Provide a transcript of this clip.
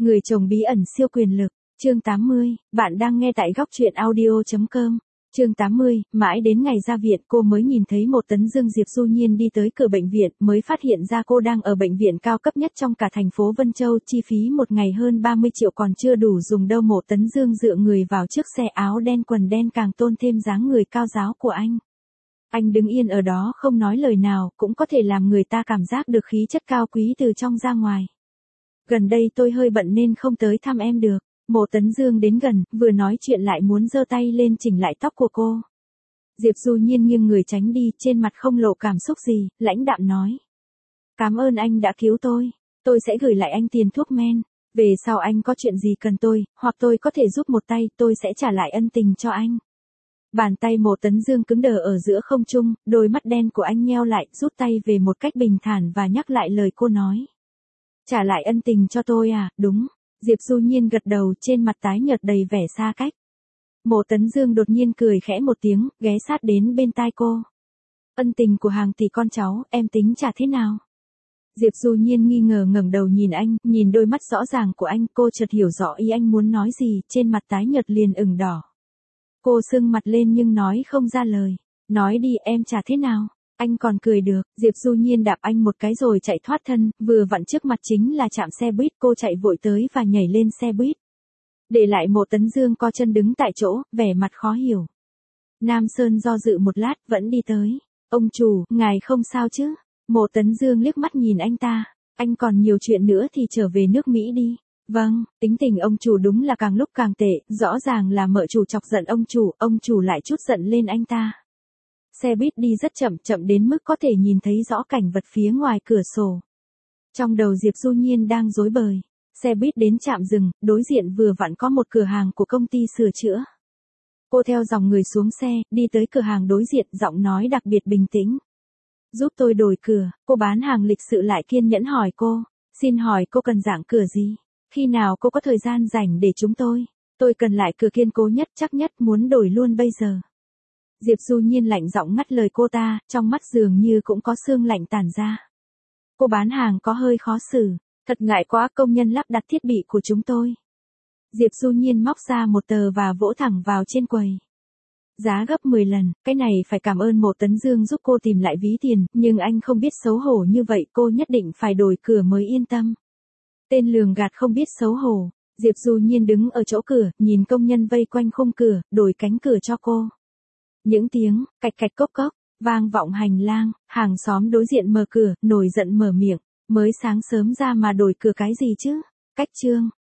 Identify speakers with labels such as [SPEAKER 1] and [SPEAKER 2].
[SPEAKER 1] Người chồng bí ẩn siêu quyền lực, chương 80, bạn đang nghe tại góc truyện audio.com. Chương 80, mãi đến ngày ra viện cô mới nhìn thấy một Tấn Dương. Diệp Du Nhiên đi tới cửa bệnh viện mới phát hiện ra cô đang ở bệnh viện cao cấp nhất trong cả thành phố Vân Châu, chi phí một ngày hơn 30 triệu còn chưa đủ dùng đâu. Mộ Tấn Dương dựa người vào chiếc xe, áo đen quần đen càng tôn thêm dáng người cao ráo của anh. Anh đứng yên ở đó không nói lời nào, cũng có thể làm người ta cảm giác được khí chất cao quý từ trong ra ngoài. Gần đây tôi hơi bận nên không tới thăm em được. Mộ Tấn Dương đến gần, vừa nói chuyện lại muốn giơ tay lên chỉnh lại tóc của cô. Diệp Du Nhiên nghiêng người tránh đi, trên mặt không lộ cảm xúc gì, lãnh đạm nói. Cảm ơn anh đã cứu tôi sẽ gửi lại anh tiền thuốc men. Về sau anh có chuyện gì cần tôi, hoặc tôi có thể giúp một tay, tôi sẽ trả lại ân tình cho anh. Bàn tay Mộ Tấn Dương cứng đờ ở giữa không trung, đôi mắt đen của anh nheo lại, rút tay về một cách bình thản và nhắc lại lời cô nói. Trả lại ân tình cho tôi à, đúng. Diệp Du Nhiên gật đầu, trên mặt tái nhợt đầy vẻ xa cách. Mộ Tấn Dương đột nhiên cười khẽ một tiếng, ghé sát đến bên tai cô. Ân tình của hàng tỷ con cháu, em tính trả thế nào? Diệp Du Nhiên nghi ngờ ngẩng đầu nhìn anh, nhìn đôi mắt rõ ràng của anh, cô chợt hiểu rõ ý anh muốn nói gì, trên mặt tái nhợt liền ửng đỏ. Cô sưng mặt lên nhưng nói không ra lời. Nói đi, em trả thế nào? Anh còn cười được. Diệp Du Nhiên đạp anh một cái rồi chạy thoát thân, vừa vặn trước mặt chính là trạm xe buýt, cô chạy vội tới và nhảy lên xe buýt. Để lại Mộ Tấn Dương co chân đứng tại chỗ, vẻ mặt khó hiểu. Nam Sơn do dự một lát, vẫn đi tới. Ông chủ, ngài không sao chứ? Mộ Tấn Dương liếc mắt nhìn anh ta. Anh còn nhiều chuyện nữa thì trở về nước Mỹ đi. Vâng, tính tình ông chủ đúng là càng lúc càng tệ, rõ ràng là mợ chủ chọc giận ông chủ lại chút giận lên anh ta. Xe buýt đi rất chậm, chậm đến mức có thể nhìn thấy rõ cảnh vật phía ngoài cửa sổ. Trong đầu Diệp Du Nhiên đang rối bời. Xe buýt đến trạm dừng, đối diện vừa vặn có một cửa hàng của công ty sửa chữa. Cô theo dòng người xuống xe, đi tới cửa hàng đối diện, giọng nói đặc biệt bình tĩnh. Giúp tôi đổi cửa. Cô bán hàng lịch sự lại kiên nhẫn hỏi cô. Xin hỏi cô cần dạng cửa gì? Khi nào cô có thời gian rảnh để chúng tôi? Tôi cần lại cửa kiên cố nhất, chắc nhất, muốn đổi luôn bây giờ. Diệp Du Nhiên lạnh giọng ngắt lời cô ta, trong mắt dường như cũng có sương lạnh tản ra. Cô bán hàng có hơi khó xử. Thật ngại quá, công nhân lắp đặt thiết bị của chúng tôi. Diệp Du Nhiên móc ra một tờ và vỗ thẳng vào trên quầy. Giá gấp 10 lần, cái này phải cảm ơn Mộ Tấn Dương giúp cô tìm lại ví tiền, nhưng anh không biết xấu hổ như vậy, cô nhất định phải đổi cửa mới yên tâm. Tên lường gạt không biết xấu hổ. Diệp Du Nhiên đứng ở chỗ cửa, nhìn công nhân vây quanh khung cửa, đổi cánh cửa cho cô. Những tiếng cạch cạch cốc cốc vang vọng hành lang, hàng xóm đối diện mở cửa, nổi giận mở miệng, mới sáng sớm ra mà đổi cửa cái gì chứ? Cách trương,